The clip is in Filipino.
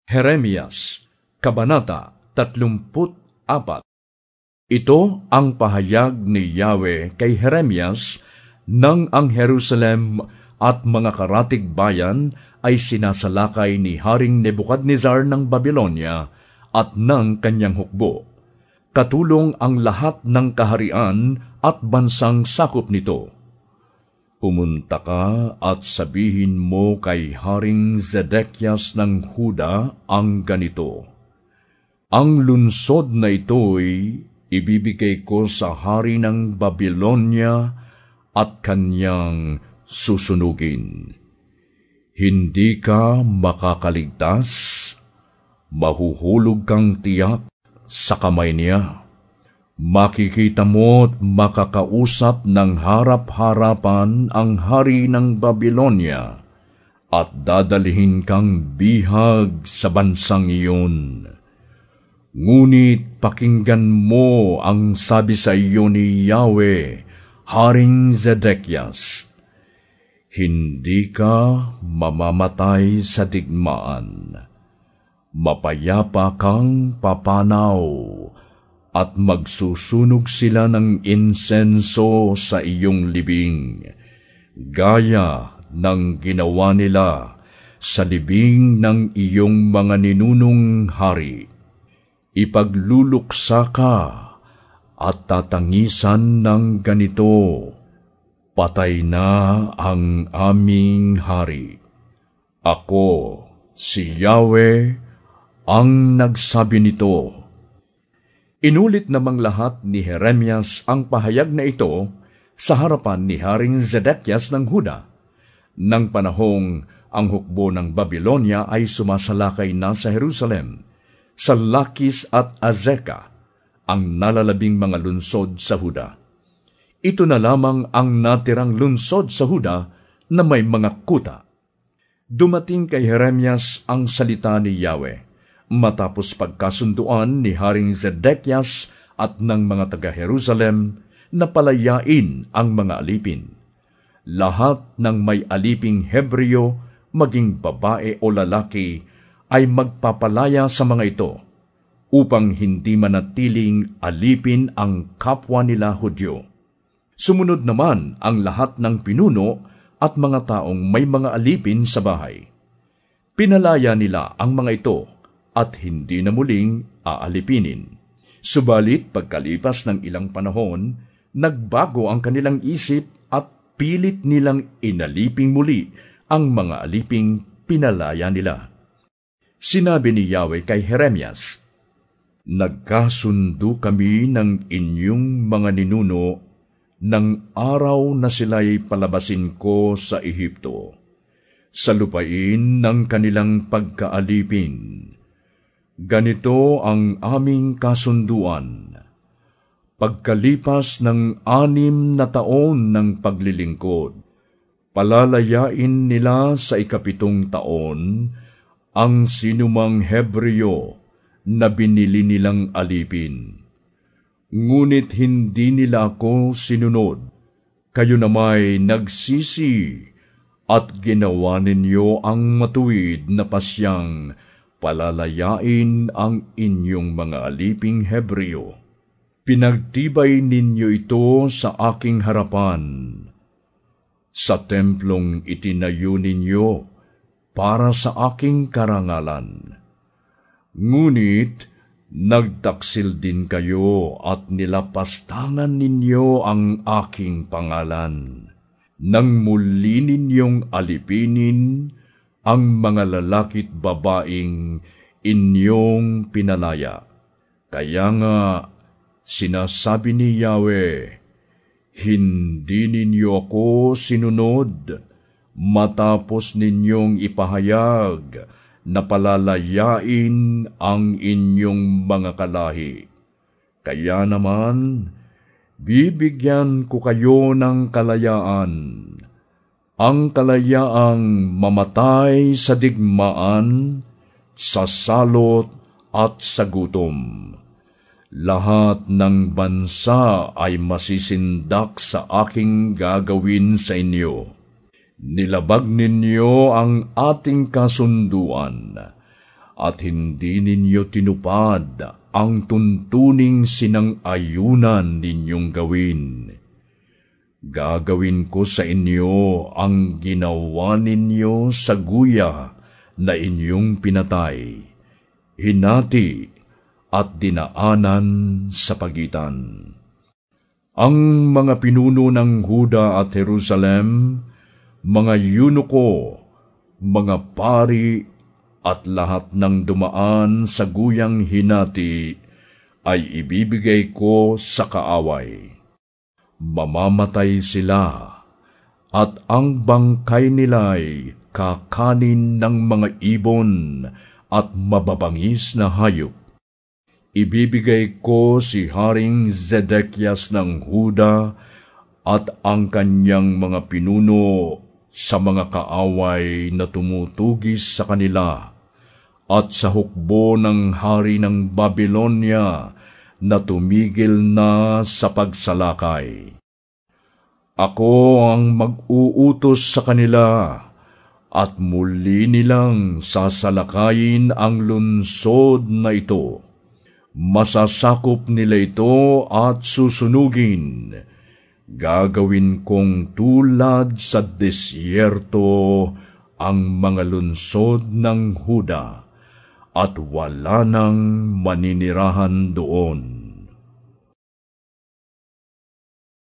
Jeremias, Kabanata 34. Ito ang pahayag ni Yahweh kay Jeremias nang ang Jerusalem at mga karatig bayan ay sinasalakay ni Haring Nebukadnezar ng Babylonia at ng kanyang hukbo. Katulong ang lahat ng kaharian at bansang sakop nito. Pumunta ka at sabihin mo kay Haring Zedekias ng Huda ang ganito: Ang lunsod na ito'y ibibigay ko sa hari ng Babylonia at kanyang susunugin. Hindi ka makakaligtas, mahuhulog kang tiyak sa kamay niya. Makikita mo't makakausap ng harap-harapan ang hari ng Babylonia at dadalhin kang bihag sa bansang iyon. Ngunit pakinggan mo ang sabi sa iyo ni Yahweh, Haring Zedekias: Hindi ka mamamatay sa digmaan. Mapayapa kang papanaw at magsusunog sila ng insenso sa iyong libing, gaya ng ginawa nila sa libing ng iyong mga ninunong hari. Ipagluluksa ka at tatangisan ng ganito: Patay na ang aming hari. Ako, si Yahweh, ang nagsabi nito. Inulit namang lahat ni Jeremias ang pahayag na ito sa harapan ni Haring Zedekias ng Huda, nang panahong ang hukbo ng Babylonia ay sumasalakay na sa Jerusalem, sa Lakis at Azeka, ang nalalabing mga lunsod sa Huda. Ito na lamang ang natirang lunsod sa Huda na may mga kuta. Dumating kay Jeremias ang salita ni Yahweh, matapos pagkasunduan ni Haring Zedekias at ng mga taga-Jerusalem na palayain ang mga alipin. Lahat ng may aliping Hebreo, maging babae o lalaki, ay magpapalaya sa mga ito, upang hindi manatiling alipin ang kapwa nila Hudyo. Sumunod naman ang lahat ng pinuno at mga taong may mga alipin sa bahay. Pinalaya nila ang mga ito at hindi na muling aalipinin. Subalit pagkalipas ng ilang panahon, nagbago ang kanilang isip at pilit nilang inaliping muli ang mga aliping pinalaya nila. Sinabi ni Yahweh kay Jeremias, Nagkasundo kami ng inyong mga ninuno ng araw na sila'y palabasin ko sa Ehipto, sa lupain ng kanilang pagkaalipin. Ganito ang aming kasunduan. Pagkalipas ng 6 na taon ng paglilingkod, palalayain nila sa 7 taon ang sinumang Hebreo na binili nilang alipin. Ngunit hindi nila ako sinunod. Kayo namay nagsisi at ginawa ninyo ang matuwid na pasyang palalayain ang inyong mga aliping Hebreo. Pinagtibay ninyo ito sa aking harapan. Sa templong itinayo ninyo para sa aking karangalan. Ngunit nagtaksil din kayo at nilapastangan ninyo ang aking pangalan, nang muli ninyong alipinin ang mga lalaki't babaeng inyong pinalaya. Kaya nga, sinasabi ni Yahweh, hindi ninyo ako sinunod, matapos ninyong ipahayag na palalayain ang inyong mga kalahi. Kaya naman, bibigyan ko kayo ng kalayaan, ang kalayaang mamatay sa digmaan, sa salot at sa gutom. Lahat ng bansa ay masisindak sa aking gagawin sa inyo. Nilabag ninyo ang ating kasunduan at hindi ninyo tinupad ang tuntuning sinang-ayunan ninyong gawin. Gagawin ko sa inyo ang ginawa ninyo sa guya na inyong pinatay, hinati at dinaanan sa pagitan. Ang mga pinuno ng Huda at Jerusalem, mga yunuko, mga pari at lahat ng dumaan sa guyang hinati ay ibibigay ko sa kaaway. Mamamatay sila, at ang bangkay nila'y kakanin ng mga ibon at mababangis na hayop. Ibibigay ko si Haring Zedekias ng Huda at ang kanyang mga pinuno sa mga kaaway na tumutugis sa kanila at sa hukbo ng hari ng Babylonia na tumigil na sa pagsalakay. Ako ang mag-uutos sa kanila at muli nilang sasalakayin ang lungsod na ito. Masasakop nila ito at susunugin. Gagawin kong tulad sa disyerto ang mga lungsod ng Huda, at wala nang maninirahan doon.